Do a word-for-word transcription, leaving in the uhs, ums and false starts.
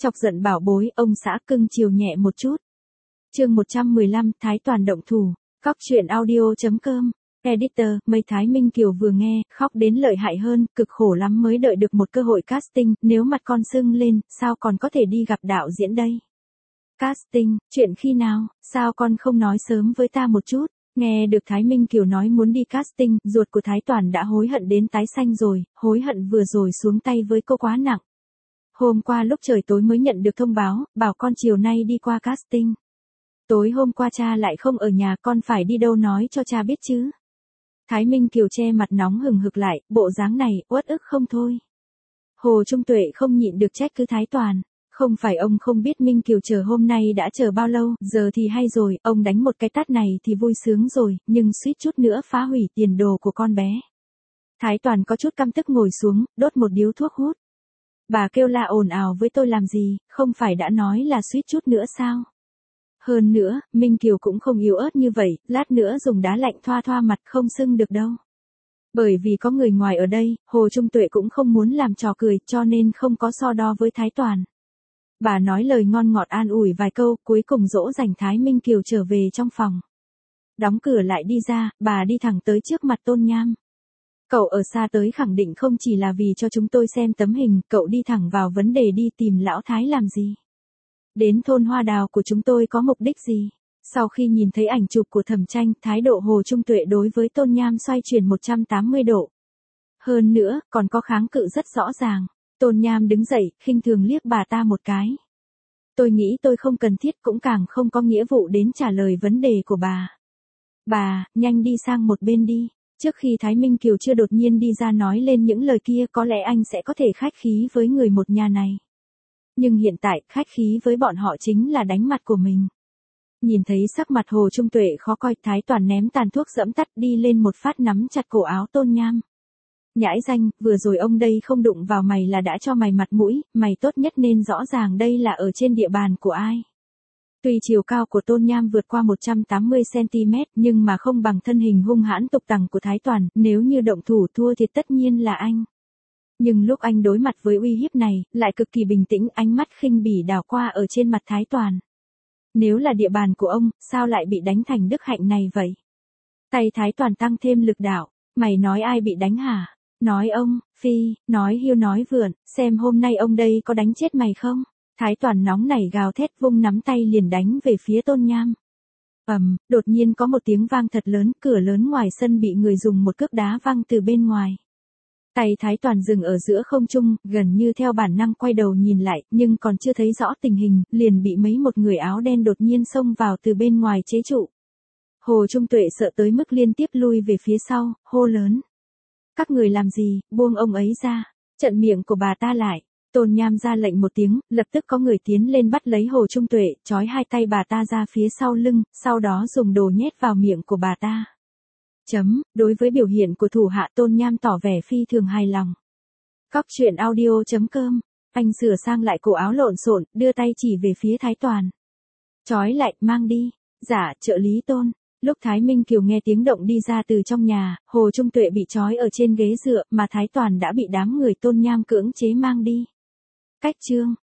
Chọc giận bảo bối, ông xã cưng chiều nhẹ một chút. Chương một trăm mười lăm, Thái Toàn động thủ. Cóc truyện audio chấm com. Editor, Mây Thái Minh Kiều vừa nghe, khóc đến lợi hại hơn, cực khổ lắm mới đợi được một cơ hội casting, nếu mặt con sưng lên, sao còn có thể đi gặp đạo diễn đây? Casting, chuyện khi nào, sao con không nói sớm với ta một chút? Nghe được Thái Minh Kiều nói muốn đi casting, ruột của Thái Toàn đã hối hận đến tái xanh rồi, hối hận vừa rồi xuống tay với cô quá nặng. Hôm qua lúc trời tối mới nhận được thông báo, bảo con chiều nay đi qua casting. Tối hôm qua cha lại không ở nhà, con phải đi đâu nói cho cha biết chứ. Thái Minh Kiều che mặt nóng hừng hực lại, bộ dáng này, uất ức không thôi. Hồ Trung Tuệ không nhịn được trách cứ Thái Toàn. Không phải ông không biết Minh Kiều chờ hôm nay đã chờ bao lâu, giờ thì hay rồi, ông đánh một cái tát này thì vui sướng rồi, nhưng suýt chút nữa phá hủy tiền đồ của con bé. Thái Toàn có chút căm tức ngồi xuống, đốt một điếu thuốc hút. Bà kêu la ồn ào với tôi làm gì, không phải đã nói là suýt chút nữa sao? Hơn nữa, Minh Kiều cũng không yếu ớt như vậy, lát nữa dùng đá lạnh thoa thoa mặt không sưng được đâu. Bởi vì có người ngoài ở đây, Hồ Trung Tuệ cũng không muốn làm trò cười, cho nên không có so đo với Thái Toàn. Bà nói lời ngon ngọt an ủi vài câu, cuối cùng dỗ dành Thái Minh Kiều trở về trong phòng. Đóng cửa lại đi ra, bà đi thẳng tới trước mặt Tôn Nham. Cậu ở xa tới khẳng định không chỉ là vì cho chúng tôi xem tấm hình, cậu đi thẳng vào vấn đề đi tìm lão Thái làm gì? Đến thôn Hoa Đào của chúng tôi có mục đích gì? Sau khi nhìn thấy ảnh chụp của Thẩm Tranh, thái độ Hồ Trung Tuệ đối với Tôn Nham xoay chuyển một trăm tám mươi độ. Hơn nữa, còn có kháng cự rất rõ ràng. Tôn Nham đứng dậy, khinh thường liếc bà ta một cái. Tôi nghĩ tôi không cần thiết cũng càng không có nghĩa vụ đến trả lời vấn đề của bà. Bà, nhanh đi sang một bên đi. Trước khi Thái Minh Kiều chưa đột nhiên đi ra nói lên những lời kia có lẽ anh sẽ có thể khách khí với người một nhà này. Nhưng hiện tại, khách khí với bọn họ chính là đánh mặt của mình. Nhìn thấy sắc mặt Hồ Trung Tuệ khó coi, Thái Toàn ném tàn thuốc dẫm tắt đi lên một phát nắm chặt cổ áo Tôn Nham. Nhãi danh, vừa rồi ông đây không đụng vào mày là đã cho mày mặt mũi, mày tốt nhất nên rõ ràng đây là ở trên địa bàn của ai. Tuy chiều cao của Tôn Nham vượt qua một trăm tám mươi xăng ti mét nhưng mà không bằng thân hình hung hãn tục tằng của Thái Toàn, nếu như động thủ thua thì tất nhiên là anh. Nhưng lúc anh đối mặt với uy hiếp này, lại cực kỳ bình tĩnh, ánh mắt khinh bỉ đảo qua ở trên mặt Thái Toàn. Nếu là địa bàn của ông, sao lại bị đánh thành đức hạnh này vậy? Tay Thái Toàn tăng thêm lực đạo, mày nói ai bị đánh hả? Nói ông, phi, nói hiu nói vượn, xem hôm nay ông đây có đánh chết mày không? Thái Toàn nóng nảy gào thét vung nắm tay liền đánh về phía Tôn Nham. Ầm, um, đột nhiên có một tiếng vang thật lớn, cửa lớn ngoài sân bị người dùng một cước đá văng từ bên ngoài. Tay Thái Toàn dừng ở giữa không trung, gần như theo bản năng quay đầu nhìn lại, nhưng còn chưa thấy rõ tình hình, liền bị mấy một người áo đen đột nhiên xông vào từ bên ngoài chế trụ. Hồ Trung Tuệ sợ tới mức liên tiếp lui về phía sau, hô lớn. Các người làm gì, buông ông ấy ra, chặn miệng của bà ta lại. Tôn Nham ra lệnh một tiếng, lập tức có người tiến lên bắt lấy Hồ Trung Tuệ, trói hai tay bà ta ra phía sau lưng, sau đó dùng đồ nhét vào miệng của bà ta. Chấm, đối với biểu hiện của thủ hạ Tôn Nham tỏ vẻ phi thường hài lòng. Cóc truyện audio chấm com, anh sửa sang lại cổ áo lộn xộn, đưa tay chỉ về phía Thái Toàn. Trói lại, mang đi. Dạ, trợ lý Tôn. Lúc Thái Minh Kiều nghe tiếng động đi ra từ trong nhà, Hồ Trung Tuệ bị trói ở trên ghế dựa, mà Thái Toàn đã bị đám người Tôn Nham cưỡng chế mang đi. Cách chương.